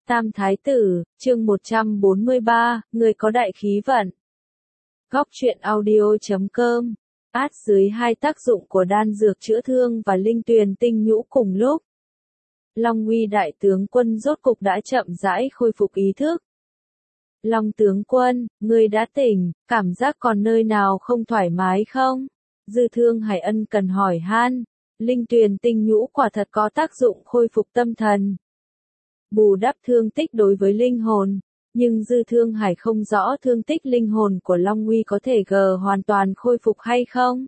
Tam Thái Tử, chương 143, người có đại khí vận. Góc truyện audio.com. Át dưới hai tác dụng của đan dược chữa thương và linh tuyền tinh nhũ cùng lúc. Long Uy đại tướng quân rốt cục đã chậm rãi khôi phục ý thức. Long tướng quân, ngươi đã tỉnh, cảm giác còn nơi nào không thoải mái không? Dư Thương Hải ân cần hỏi han. Linh tuyền tinh nhũ quả thật có tác dụng khôi phục tâm thần, bù đắp thương tích đối với linh hồn, nhưng Dư Thương Hải không rõ thương tích linh hồn của Long Uy có thể hoàn toàn khôi phục hay không.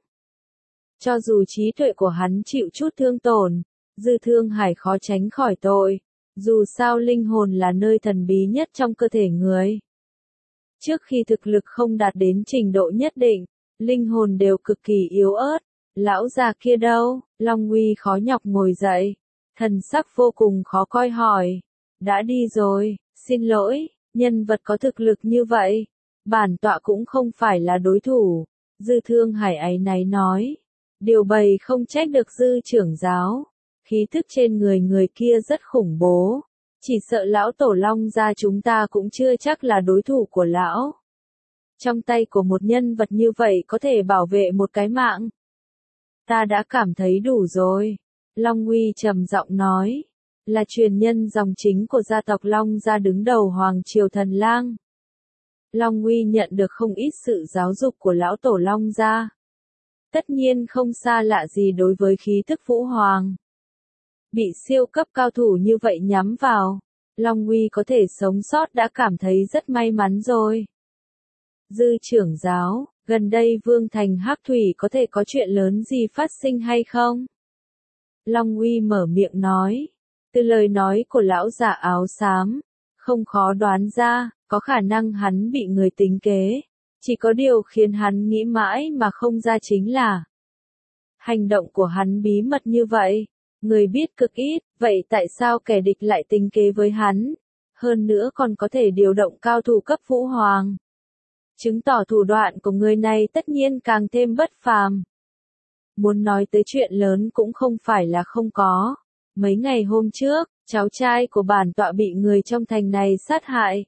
Cho dù trí tuệ của hắn chịu chút thương tổn, Dư Thương Hải khó tránh khỏi tội, dù sao linh hồn là nơi thần bí nhất trong cơ thể người. Trước khi thực lực không đạt đến trình độ nhất định, linh hồn đều cực kỳ yếu ớt. Lão già kia đâu? Long Uy khó nhọc ngồi dậy, thần sắc vô cùng khó coi hỏi. Đã đi rồi, xin lỗi, nhân vật có thực lực như vậy, bản tọa cũng không phải là đối thủ. Dư Thương Hải áy náy nói. Điều bày không trách được Dư trưởng giáo, khí thức trên người kia rất khủng bố, chỉ sợ lão tổ Long gia chúng ta cũng chưa chắc là đối thủ của lão. Trong tay của một nhân vật như vậy có thể bảo vệ một cái mạng. Ta đã cảm thấy đủ rồi. Long Uy trầm giọng nói. Là truyền nhân dòng chính của gia tộc Long gia đứng đầu Hoàng Triều Thần Lang. Long Uy nhận được không ít sự giáo dục của lão tổ Long gia. Tất nhiên không xa lạ gì đối với khí thức Vũ Hoàng. Bị siêu cấp cao thủ như vậy nhắm vào, Long Uy có thể sống sót đã cảm thấy rất may mắn rồi. Dư trưởng giáo, gần đây Vương Thành Hắc Thủy có thể có chuyện lớn gì phát sinh hay không? Long Uy mở miệng nói. Từ lời nói của lão già áo xám, không khó đoán ra, có khả năng hắn bị người tính kế. Chỉ có điều khiến hắn nghĩ mãi mà không ra chính là hành động của hắn bí mật như vậy, người biết cực ít, vậy tại sao kẻ địch lại tính kế với hắn? Hơn nữa còn có thể điều động cao thủ cấp Vũ Hoàng. Chứng tỏ thủ đoạn của người này tất nhiên càng thêm bất phàm. Muốn nói tới chuyện lớn cũng không phải là không có. Mấy ngày hôm trước, cháu trai của bản tọa bị người trong thành này sát hại.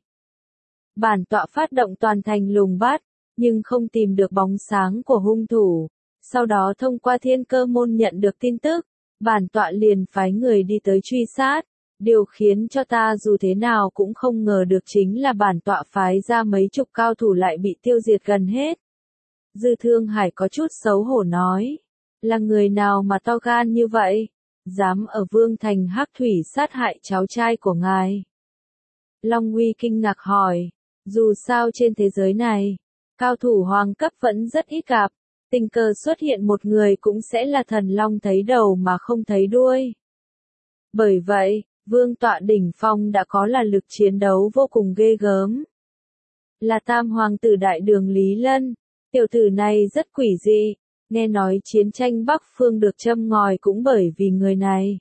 Bản tọa phát động toàn thành lùng bắt, nhưng không tìm được bóng sáng của hung thủ. Sau đó thông qua Thiên Cơ môn nhận được tin tức, bản tọa liền phái người đi tới truy sát. Điều khiến cho ta dù thế nào cũng không ngờ được chính là bản tọa phái ra mấy chục cao thủ lại bị tiêu diệt gần hết. Dư Thương Hải có chút xấu hổ nói. Là người nào mà to gan như vậy? Dám ở Vương Thành Hắc Thủy sát hại cháu trai của ngài? Long Uy kinh ngạc hỏi. Dù sao trên thế giới này, cao thủ hoàng cấp vẫn rất ít gặp. Tình cờ xuất hiện một người cũng sẽ là thần long thấy đầu mà không thấy đuôi. Bởi vậy, Vương tọa đỉnh phong đã có là lực chiến đấu vô cùng ghê gớm. Là Tam Hoàng tử Đại Đường Lý Lân, tiểu tử này rất quỷ dị, nghe nói chiến tranh Bắc Phương được châm ngòi cũng bởi vì người này.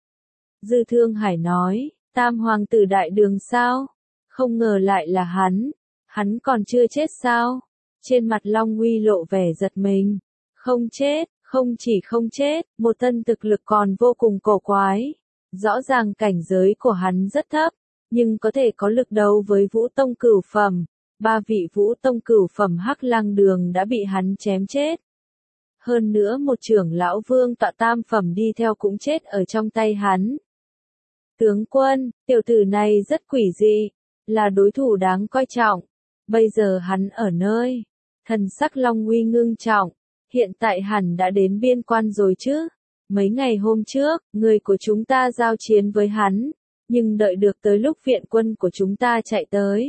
Dư Thương Hải nói, Tam Hoàng tử Đại Đường sao? Không ngờ lại là hắn còn chưa chết sao? Trên mặt Long Uy lộ vẻ giật mình. Không chết, không chỉ không chết, một thân thực lực còn vô cùng cổ quái. Rõ ràng cảnh giới của hắn rất thấp, nhưng có thể có lực đấu với Vũ Tông cửu phẩm. 3 vị Vũ Tông cửu phẩm Hắc Lăng Đường đã bị hắn chém chết. Hơn nữa một trưởng lão Vương tọa tam phẩm đi theo cũng chết ở trong tay hắn. Tướng quân, tiểu tử này rất quỷ dị, là đối thủ đáng coi trọng. Bây giờ hắn ở nơi, thần sắc Long Uy ngưng trọng, hiện tại hẳn đã đến biên quan rồi chứ. Mấy ngày hôm trước, người của chúng ta giao chiến với hắn, nhưng đợi được tới lúc viện quân của chúng ta chạy tới.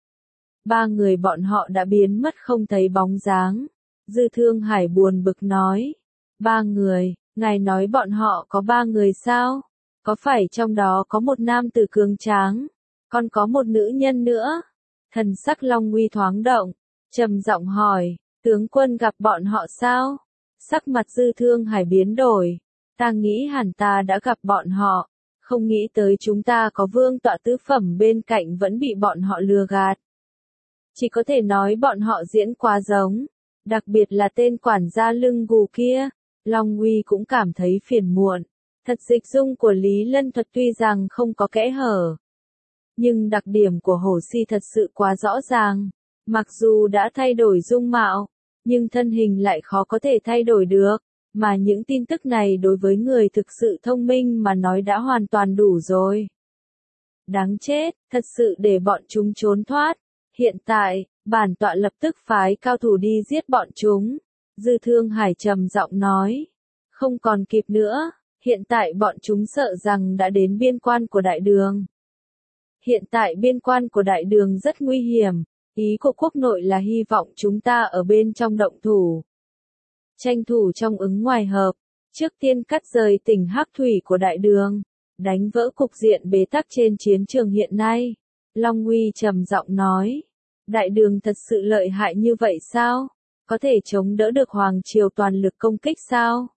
3 người bọn họ đã biến mất không thấy bóng dáng. Dư Thương Hải buồn bực nói. 3 người, ngài nói bọn họ có 3 người sao? Có phải trong đó có một nam tử cường tráng, còn có một nữ nhân nữa? Thần sắc Long Uy thoáng động, trầm giọng hỏi, tướng quân gặp bọn họ sao? Sắc mặt Dư Thương Hải biến đổi. Ta nghĩ hẳn ta đã gặp bọn họ, không nghĩ tới chúng ta có vương tọa tứ phẩm bên cạnh vẫn bị bọn họ lừa gạt. Chỉ có thể nói bọn họ diễn quá giống, đặc biệt là tên quản gia lưng gù kia. Long Uy cũng cảm thấy phiền muộn. Thật dịch dung của Lý Lân Thuật tuy rằng không có kẽ hở, Nhưng đặc điểm của Hồ Si thật sự quá rõ ràng. Mặc dù đã thay đổi dung mạo, nhưng thân hình lại khó có thể thay đổi được. Mà những tin tức này đối với người thực sự thông minh mà nói đã hoàn toàn đủ rồi. Đáng chết, thật sự để bọn chúng trốn thoát. Hiện tại, bản tọa lập tức phái cao thủ đi giết bọn chúng. Dư Thương Hải trầm giọng nói. Không còn kịp nữa, hiện tại bọn chúng sợ rằng đã đến biên quan của đại đường. Hiện tại biên quan của đại đường rất nguy hiểm, ý của quốc nội là hy vọng chúng ta ở bên trong động thủ. Tranh thủ trong ứng ngoài hợp, trước tiên cắt rời tỉnh Hắc Thủy của đại đường, đánh vỡ cục diện bế tắc trên chiến trường hiện nay. Long Uy trầm giọng nói, đại đường thật sự lợi hại như vậy sao? Có thể chống đỡ được Hoàng Triều toàn lực công kích sao?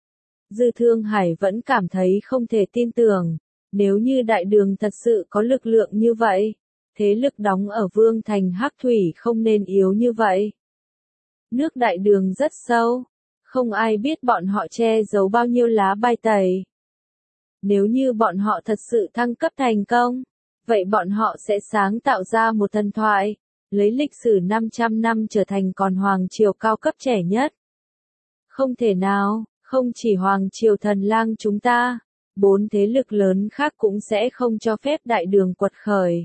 Dư Thương Hải vẫn cảm thấy không thể tin tưởng, nếu như đại đường thật sự có lực lượng như vậy, thế lực đóng ở Vương thành Hắc Thủy không nên yếu như vậy. Nước đại đường rất sâu, không ai biết bọn họ che giấu bao nhiêu lá bài tẩy. Nếu như bọn họ thật sự thăng cấp thành công, vậy bọn họ sẽ sáng tạo ra một thần thoại, lấy lịch sử 500 năm trở thành còn Hoàng Triều cao cấp trẻ nhất. Không thể nào, không chỉ Hoàng Triều Thần Lang chúng ta, 4 thế lực lớn khác cũng sẽ không cho phép đại đường quật khởi.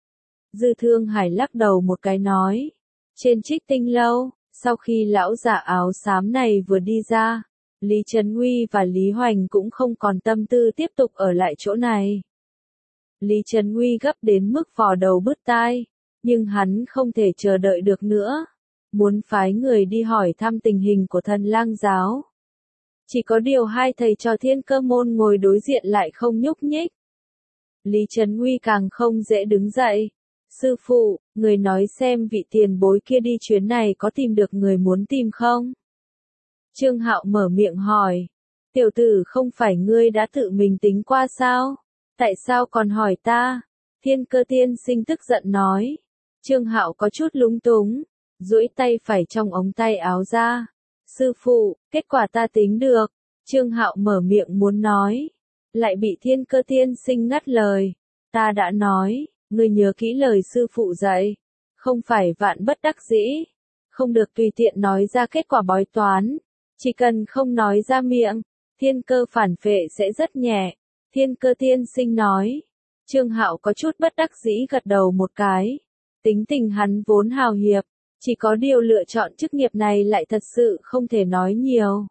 Dư Thương Hải lắc đầu một cái nói, trên Trích Tinh Lâu, sau khi lão giả áo xám này vừa đi ra, Lý Trấn Uy và Lý Hoành cũng không còn tâm tư tiếp tục ở lại chỗ này. Lý Trấn Uy gấp đến mức vò đầu bứt tai, nhưng hắn không thể chờ đợi được nữa, muốn phái người đi hỏi thăm tình hình của Thần Lang giáo. Chỉ có điều hai thầy trò Thiên Cơ môn ngồi đối diện lại không nhúc nhích. Lý Trấn Uy càng không dễ đứng dậy. Sư phụ, người nói xem vị tiền bối kia đi chuyến này có tìm được người muốn tìm không? Trương Hạo mở miệng hỏi. Tiểu tử, không phải ngươi đã tự mình tính qua sao? Tại sao còn hỏi ta? Thiên Cơ tiên sinh tức giận nói. Trương Hạo có chút lúng túng, duỗi tay phải trong ống tay áo ra. Sư phụ, kết quả ta tính được. Trương Hạo mở miệng muốn nói, lại bị Thiên Cơ tiên sinh ngắt lời. Ta đã nói, ngươi nhớ kỹ lời sư phụ dạy, không phải vạn bất đắc dĩ, không được tùy tiện nói ra kết quả bói toán, chỉ cần không nói ra miệng, Thiên Cơ phản phệ sẽ rất nhẹ. Thiên Cơ tiên sinh nói. Trương Hạo có chút bất đắc dĩ gật đầu một cái. Tính tình hắn vốn hào hiệp, chỉ có điều lựa chọn chức nghiệp này lại thật sự không thể nói nhiều.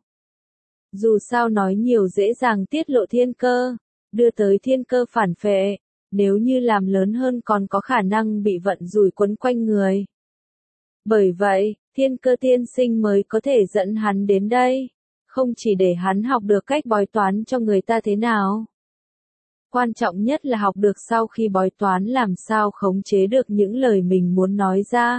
Dù sao nói nhiều dễ dàng tiết lộ thiên cơ, đưa tới thiên cơ phản phệ, nếu như làm lớn hơn còn có khả năng bị vận rủi quấn quanh người. Bởi vậy, Thiên Cơ tiên sinh mới có thể dẫn hắn đến đây, không chỉ để hắn học được cách bói toán cho người ta thế nào. Quan trọng nhất là học được sau khi bói toán làm sao khống chế được những lời mình muốn nói ra.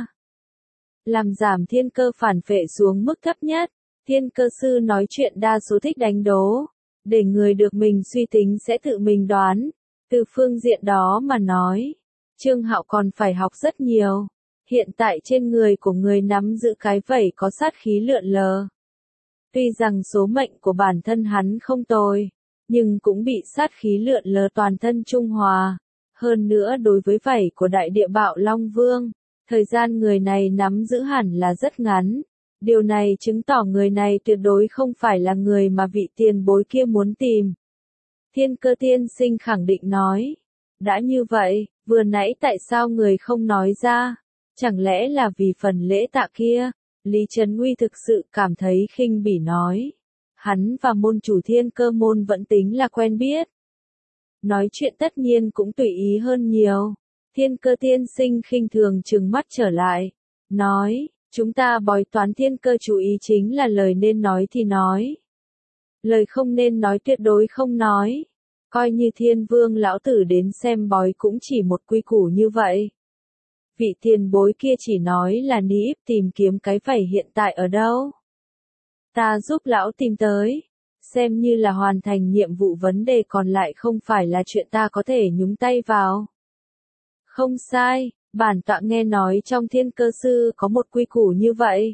Làm giảm thiên cơ phản phệ xuống mức thấp nhất. Thiên Cơ sư nói chuyện đa số thích đánh đố, để người được mình suy tính sẽ tự mình đoán. Từ phương diện đó mà nói, Trương Hạo còn phải học rất nhiều. Hiện tại trên người của người nắm giữ cái vảy có sát khí lượn lờ. Tuy rằng số mệnh của bản thân hắn không tồi, nhưng cũng bị sát khí lượn lờ toàn thân trung hòa. Hơn nữa đối với vảy của đại địa bạo Long Vương, thời gian người này nắm giữ hẳn là rất ngắn. Điều này chứng tỏ người này tuyệt đối không phải là người mà vị tiền bối kia muốn tìm. Thiên Cơ tiên sinh khẳng định nói. Đã như vậy, vừa nãy tại sao người không nói ra? Chẳng lẽ là vì phần lễ tạ kia? Lý Trấn Uy thực sự cảm thấy khinh bỉ nói. Hắn và môn chủ Thiên Cơ môn vẫn tính là quen biết. Nói chuyện tất nhiên cũng tùy ý hơn nhiều. Thiên Cơ tiên sinh khinh thường trừng mắt trở lại. Nói, chúng ta bói toán thiên cơ chú ý chính là lời nên nói thì nói. Lời không nên nói tuyệt đối không nói. Coi như Thiên Vương lão tử đến xem bói cũng chỉ một quy củ như vậy. Vị tiền bối kia chỉ nói là ní íp tìm kiếm cái vảy hiện tại ở đâu. Ta giúp lão tìm tới. Xem như là hoàn thành nhiệm vụ, vấn đề còn lại không phải là chuyện ta có thể nhúng tay vào. Không sai, bản tọa nghe nói trong Thiên Cơ sư có một quy củ như vậy.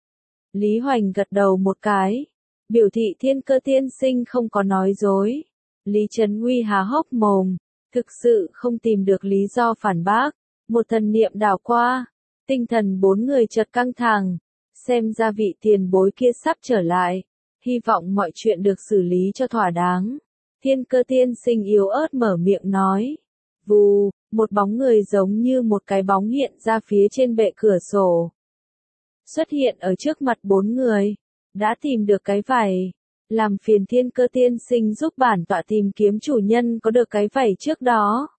Lý Hoành gật đầu một cái. Biểu thị Thiên Cơ tiên sinh không có nói dối. Lý Trấn Uy há hốc mồm. Thực sự không tìm được lý do phản bác, một thần niệm đảo qua, tinh thần bốn người chợt căng thẳng, xem ra vị tiền bối kia sắp trở lại, hy vọng mọi chuyện được xử lý cho thỏa đáng. Thiên Cơ tiên sinh yếu ớt mở miệng nói. Vù, một bóng người giống như một cái bóng hiện ra phía trên bệ cửa sổ. Xuất hiện ở trước mặt bốn người. Đã tìm được cái vảy. Làm phiền Thiên Cơ tiên sinh giúp bản tọa tìm kiếm chủ nhân có được cái vảy trước đó.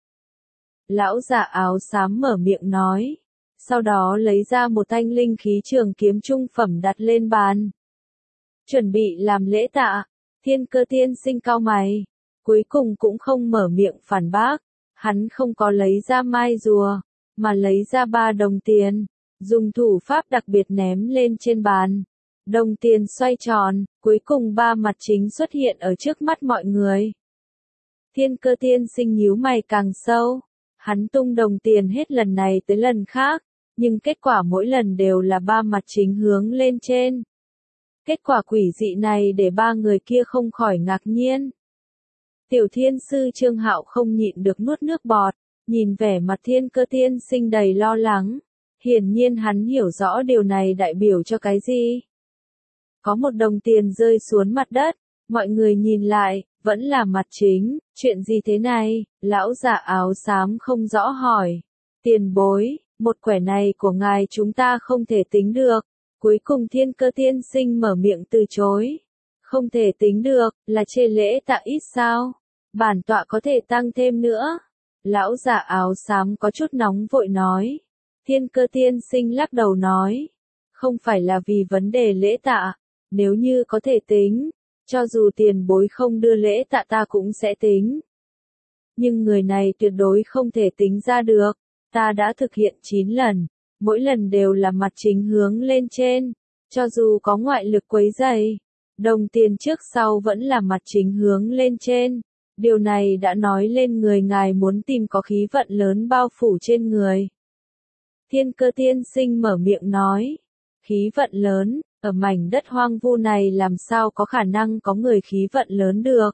Lão già áo xám mở miệng nói. Sau đó lấy ra một thanh linh khí trường kiếm trung phẩm đặt lên bàn. Chuẩn bị làm lễ tạ. Thiên Cơ tiên sinh cau mày. Cuối cùng cũng không mở miệng phản bác. Hắn không có lấy ra mai rùa, mà lấy ra 3 đồng tiền, dùng thủ pháp đặc biệt ném lên trên bàn. Đồng tiền xoay tròn, cuối cùng 3 mặt chính xuất hiện ở trước mắt mọi người. Thiên Cơ tiên sinh nhíu mày càng sâu. Hắn tung đồng tiền hết lần này tới lần khác, nhưng kết quả mỗi lần đều là 3 mặt chính hướng lên trên. Kết quả quỷ dị này để 3 người kia không khỏi ngạc nhiên. Tiểu thiên sư Trương Hạo không nhịn được nuốt nước bọt, nhìn vẻ mặt Thiên Cơ tiên sinh đầy lo lắng. Hiển nhiên hắn hiểu rõ điều này đại biểu cho cái gì. Có một đồng tiền rơi xuống mặt đất, mọi người nhìn lại, vẫn là mặt chính, chuyện gì thế này, lão già áo xám không rõ hỏi. Tiền bối, một quẻ này của ngài chúng ta không thể tính được. Cuối cùng Thiên Cơ tiên sinh mở miệng từ chối. Không thể tính được, là chê lễ tạ ít sao? Bản tọa có thể tăng thêm nữa. Lão già áo xám có chút nóng vội nói. Thiên Cơ tiên sinh lắc đầu nói. Không phải là vì vấn đề lễ tạ, nếu như có thể tính, cho dù tiền bối không đưa lễ tạ ta cũng sẽ tính. Nhưng người này tuyệt đối không thể tính ra được, ta đã thực hiện 9 lần, mỗi lần đều là mặt chính hướng lên trên, cho dù có ngoại lực quấy rầy. Đồng tiền trước sau vẫn là mặt chính hướng lên trên. Điều này đã nói lên người ngài muốn tìm có khí vận lớn bao phủ trên người. Thiên Cơ tiên sinh mở miệng nói. Khí vận lớn, ở mảnh đất hoang vu này làm sao có khả năng có người khí vận lớn được.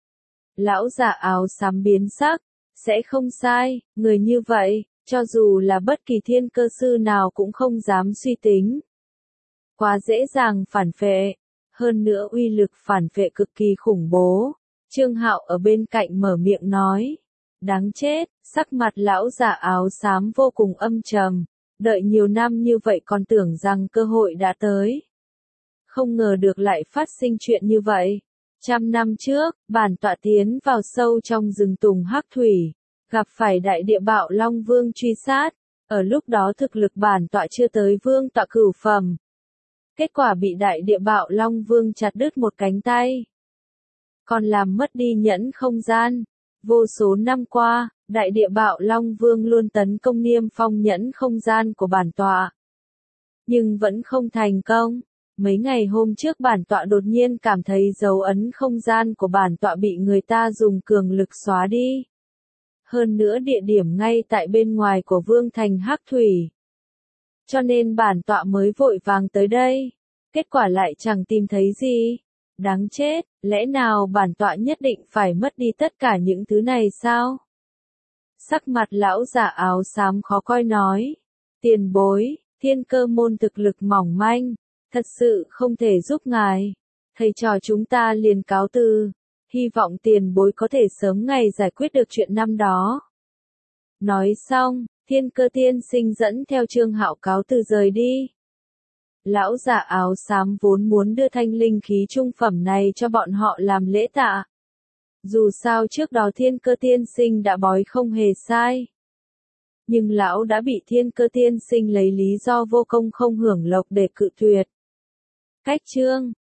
Lão già áo xám biến sắc, sẽ không sai, người như vậy, cho dù là bất kỳ thiên cơ sư nào cũng không dám suy tính. Quá dễ dàng phản phệ. Hơn nữa uy lực phản phệ cực kỳ khủng bố. Trương Hạo ở bên cạnh mở miệng nói. Đáng chết, sắc mặt lão già áo xám vô cùng âm trầm. Đợi nhiều năm như vậy còn tưởng rằng cơ hội đã tới. Không ngờ được lại phát sinh chuyện như vậy. 100 năm trước, bản tọa tiến vào sâu trong rừng tùng hắc thủy. Gặp phải đại địa bạo Long Vương truy sát. Ở lúc đó thực lực bản tọa chưa tới vương tọa cửu phẩm. Kết quả bị đại địa bạo Long Vương chặt đứt một cánh tay. Còn làm mất đi nhẫn không gian. Vô số năm qua, đại địa bạo Long Vương luôn tấn công niêm phong nhẫn không gian của bản tọa. Nhưng vẫn không thành công. Mấy ngày hôm trước bản tọa đột nhiên cảm thấy dấu ấn không gian của bản tọa bị người ta dùng cường lực xóa đi. Hơn nữa địa điểm ngay tại bên ngoài của Vương Thành Hắc Thủy. Cho nên bản tọa mới vội vàng tới đây. Kết quả lại chẳng tìm thấy gì. Đáng chết, lẽ nào bản tọa nhất định phải mất đi tất cả những thứ này sao? Sắc mặt lão già áo xám khó coi nói. Tiền bối, Thiên Cơ môn thực lực mỏng manh, thật sự không thể giúp ngài. Thầy trò chúng ta liền cáo từ. Hy vọng tiền bối có thể sớm ngày giải quyết được chuyện năm đó. Nói xong, Thiên Cơ tiên sinh dẫn theo Trương Hạo cáo từ rời đi. Lão già áo xám vốn muốn đưa thanh linh khí trung phẩm này cho bọn họ làm lễ tạ. Dù sao trước đó Thiên Cơ tiên sinh đã bói không hề sai. Nhưng lão đã bị Thiên Cơ tiên sinh lấy lý do vô công không hưởng lộc để cự tuyệt. Cách chương